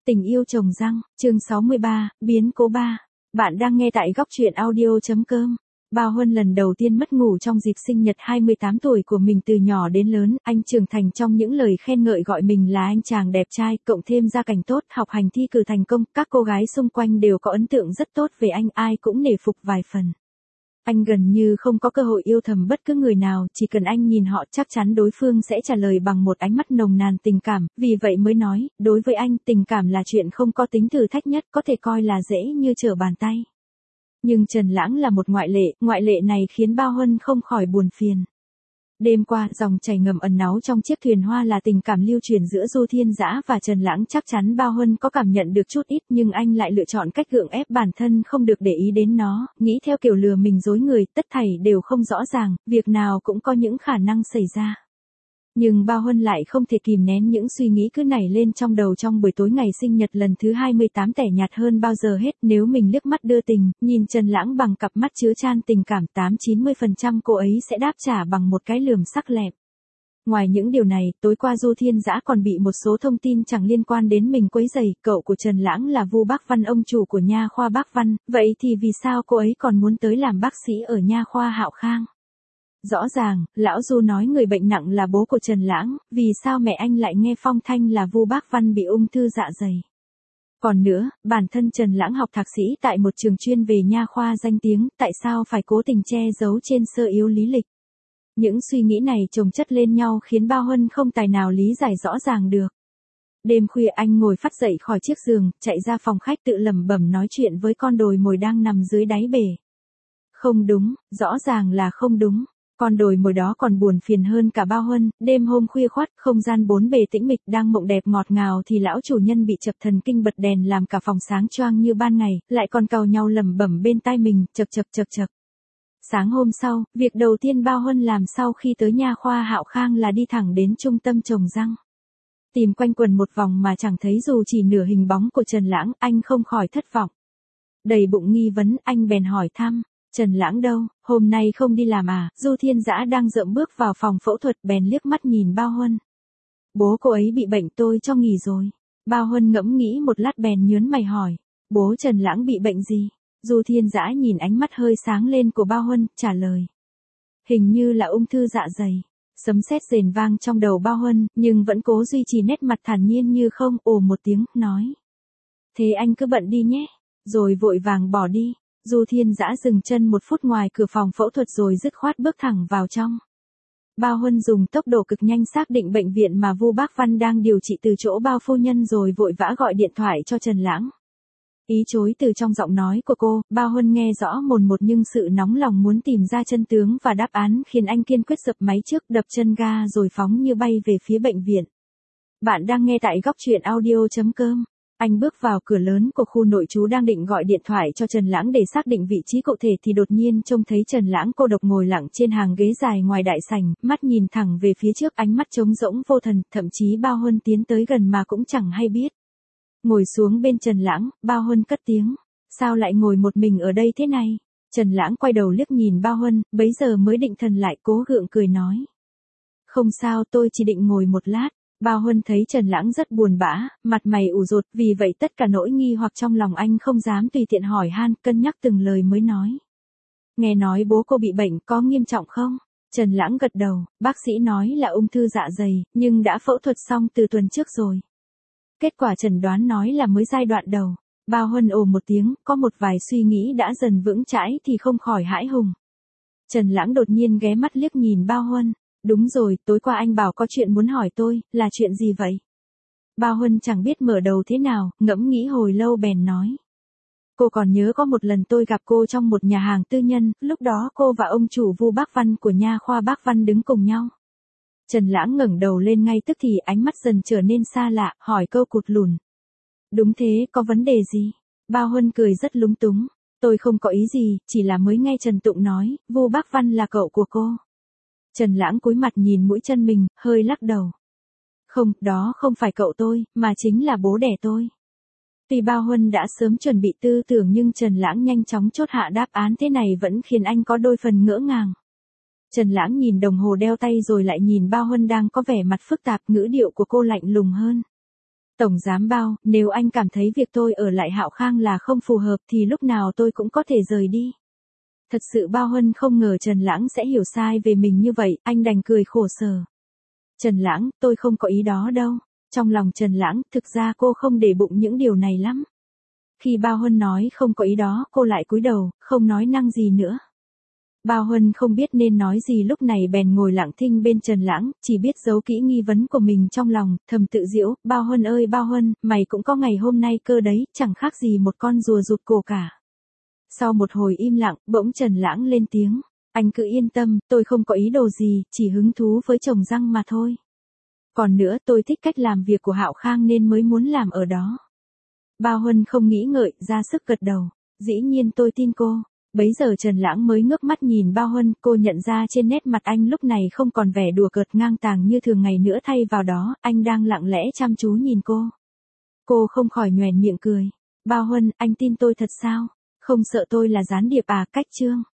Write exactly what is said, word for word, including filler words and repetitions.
Tình yêu trồng răng, chương sáu mươi ba, biến cố ba. Bạn đang nghe tại góc truyện audio.com. Bao Huân lần đầu tiên mất ngủ trong dịp sinh nhật hai mươi tám tuổi của mình. Từ nhỏ đến lớn, anh trưởng thành trong những lời khen ngợi gọi mình là anh chàng đẹp trai, cộng thêm gia cảnh tốt, học hành thi cử thành công, các cô gái xung quanh đều có ấn tượng rất tốt về anh, ai cũng nể phục vài phần. Anh gần như không có cơ hội yêu thầm bất cứ người nào, chỉ cần anh nhìn họ chắc chắn đối phương sẽ trả lời bằng một ánh mắt nồng nàn tình cảm, vì vậy mới nói, đối với anh tình cảm là chuyện không có tính thử thách nhất, có thể coi là dễ như trở bàn tay. Nhưng Trần Lãng là một ngoại lệ, ngoại lệ này khiến Bao Huân không khỏi buồn phiền. Đêm qua, dòng chảy ngầm ẩn náu trong chiếc thuyền hoa là tình cảm lưu truyền giữa Du Thiên Dã và Trần Lãng, chắc chắn Bao Huân có cảm nhận được chút ít, nhưng anh lại lựa chọn cách gượng ép bản thân không được để ý đến nó, nghĩ theo kiểu lừa mình dối người, tất thảy đều không rõ ràng, việc nào cũng có những khả năng xảy ra. Nhưng Bao Huân lại không thể kìm nén những suy nghĩ cứ nảy lên trong đầu trong buổi tối ngày sinh nhật lần thứ hai mươi tám, tẻ nhạt hơn bao giờ hết. Nếu mình liếc mắt đưa tình, nhìn Trần Lãng bằng cặp mắt chứa chan tình cảm, tám chín mươi phần trăm cô ấy sẽ đáp trả bằng một cái lườm sắc lẹm. Ngoài những điều này, tối qua Du Thiên Dã còn bị một số thông tin chẳng liên quan đến mình quấy rầy. Cậu của Trần Lãng là Vu Bác Văn, ông chủ của nha khoa Bác Văn, vậy thì vì sao cô ấy còn muốn tới làm bác sĩ ở nha khoa Hạo Khang? Rõ ràng, lão Du nói người bệnh nặng là bố của Trần Lãng, vì sao mẹ anh lại nghe phong thanh là Vu Bác Văn bị ung thư dạ dày? Còn nữa, bản thân Trần Lãng học thạc sĩ tại một trường chuyên về nha khoa danh tiếng, tại sao phải cố tình che giấu trên sơ yếu lý lịch? Những suy nghĩ này chồng chất lên nhau khiến Bao Huân không tài nào lý giải rõ ràng được. Đêm khuya anh ngồi phắt dậy khỏi chiếc giường, chạy ra phòng khách tự lẩm bẩm nói chuyện với con đồi mồi đang nằm dưới đáy bể. Không đúng, rõ ràng là không đúng. Con đồi mồi đó còn buồn phiền hơn cả Bao Huân. Đêm hôm khuya khoắt, không gian bốn bề tĩnh mịch, đang mộng đẹp ngọt ngào thì lão chủ nhân bị chập thần kinh bật đèn làm cả phòng sáng choang như ban ngày, lại còn càu nhau lẩm bẩm bên tai mình, chập chập chập chập. Sáng hôm sau, việc đầu tiên Bao Huân làm sau khi tới nha khoa Hạo Khang là đi thẳng đến trung tâm trồng răng. Tìm quanh quần một vòng mà chẳng thấy dù chỉ nửa hình bóng của Trần Lãng, anh không khỏi thất vọng. Đầy bụng nghi vấn, anh bèn hỏi thăm. Trần Lãng đâu, hôm nay không đi làm à? Du Thiên Dã đang dậm bước vào phòng phẫu thuật bèn liếc mắt nhìn Bao Huân. Bố cô ấy bị bệnh, tôi cho nghỉ rồi. Bao Huân ngẫm nghĩ một lát bèn nhớn mày hỏi. Bố Trần Lãng bị bệnh gì? Du Thiên Dã nhìn ánh mắt hơi sáng lên của Bao Huân, trả lời. Hình như là ung thư dạ dày. Sấm sét rền vang trong đầu Bao Huân, nhưng vẫn cố duy trì nét mặt thản nhiên như không, ồ một tiếng, nói. Thế anh cứ bận đi nhé. Rồi vội vàng bỏ đi. Du Thiên Dã dừng chân một phút ngoài cửa phòng phẫu thuật rồi dứt khoát bước thẳng vào trong. Bao Huân dùng tốc độ cực nhanh xác định bệnh viện mà Vu Bác Văn đang điều trị từ chỗ Bao phu nhân rồi vội vã gọi điện thoại cho Trần Lãng. Ý chối từ trong giọng nói của cô, Bao Huân nghe rõ mồn một nhưng sự nóng lòng muốn tìm ra chân tướng và đáp án khiến anh kiên quyết dập máy trước, đập chân ga rồi phóng như bay về phía bệnh viện. Bạn đang nghe tại góc truyện audio.com. Anh bước vào cửa lớn của khu nội trú đang định gọi điện thoại cho Trần Lãng để xác định vị trí cụ thể thì đột nhiên trông thấy Trần Lãng cô độc ngồi lặng trên hàng ghế dài ngoài đại sảnh, mắt nhìn thẳng về phía trước, ánh mắt trống rỗng vô thần, thậm chí Bao Huân tiến tới gần mà cũng chẳng hay biết. Ngồi xuống bên Trần Lãng, Bao Huân cất tiếng. Sao lại ngồi một mình ở đây thế này? Trần Lãng quay đầu liếc nhìn Bao Huân, bấy giờ mới định thần lại, cố gượng cười nói. Không sao, tôi chỉ định ngồi một lát. Bao Huân thấy Trần Lãng rất buồn bã, mặt mày ủ rột, vì vậy tất cả nỗi nghi hoặc trong lòng anh không dám tùy tiện hỏi han, cân nhắc từng lời mới nói. Nghe nói bố cô bị bệnh, có nghiêm trọng không? Trần Lãng gật đầu, bác sĩ nói là ung thư dạ dày, nhưng đã phẫu thuật xong từ tuần trước rồi. Kết quả chẩn đoán nói là mới giai đoạn đầu. Bao Huân ồ một tiếng, có một vài suy nghĩ đã dần vững chãi thì không khỏi hãi hùng. Trần Lãng đột nhiên ghé mắt liếc nhìn Bao Huân. Đúng rồi, tối qua anh bảo có chuyện muốn hỏi tôi, là chuyện gì vậy? Bao Huân chẳng biết mở đầu thế nào, ngẫm nghĩ hồi lâu bèn nói. Cô còn nhớ có một lần tôi gặp cô trong một nhà hàng tư nhân, lúc đó cô và ông chủ Vu Bác Văn của nha khoa Bác Văn đứng cùng nhau. Trần Lãng ngẩng đầu lên ngay tức thì ánh mắt dần trở nên xa lạ, hỏi câu cụt lùn. Đúng thế, có vấn đề gì? Bao Huân cười rất lúng túng. Tôi không có ý gì, chỉ là mới nghe Trần Tụng nói, Vu Bác Văn là cậu của cô. Trần Lãng cúi mặt nhìn mũi chân mình, hơi lắc đầu. Không, đó không phải cậu tôi, mà chính là bố đẻ tôi. Tuy Bao Huân đã sớm chuẩn bị tư tưởng nhưng Trần Lãng nhanh chóng chốt hạ đáp án thế này vẫn khiến anh có đôi phần ngỡ ngàng. Trần Lãng nhìn đồng hồ đeo tay rồi lại nhìn Bao Huân đang có vẻ mặt phức tạp, ngữ điệu của cô lạnh lùng hơn. Tổng giám Bao, nếu anh cảm thấy việc tôi ở lại Hạo Khang là không phù hợp thì lúc nào tôi cũng có thể rời đi. Thật sự Bao Huân không ngờ Trần Lãng sẽ hiểu sai về mình như vậy, anh đành cười khổ sở. Trần Lãng, tôi không có ý đó đâu. Trong lòng Trần Lãng, thực ra cô không để bụng những điều này lắm. Khi Bao Huân nói không có ý đó, cô lại cúi đầu, không nói năng gì nữa. Bao Huân không biết nên nói gì lúc này bèn ngồi lặng thinh bên Trần Lãng, chỉ biết giấu kỹ nghi vấn của mình trong lòng, thầm tự giễu, Bao Huân ơi Bao Huân, mày cũng có ngày hôm nay cơ đấy, chẳng khác gì một con rùa rụt cổ cả. Sau một hồi im lặng, bỗng Trần Lãng lên tiếng, anh cứ yên tâm, tôi không có ý đồ gì, chỉ hứng thú với trồng răng mà thôi. Còn nữa tôi thích cách làm việc của Hạo Khang nên mới muốn làm ở đó. Bao Huân không nghĩ ngợi, ra sức gật đầu, dĩ nhiên tôi tin cô. Bấy giờ Trần Lãng mới ngước mắt nhìn Bao Huân, cô nhận ra trên nét mặt anh lúc này không còn vẻ đùa cợt ngang tàng như thường ngày nữa, thay vào đó, anh đang lặng lẽ chăm chú nhìn cô. Cô không khỏi nhoẻn miệng cười. Bao Huân, anh tin tôi thật sao? Không sợ tôi là gián điệp à, cách chương.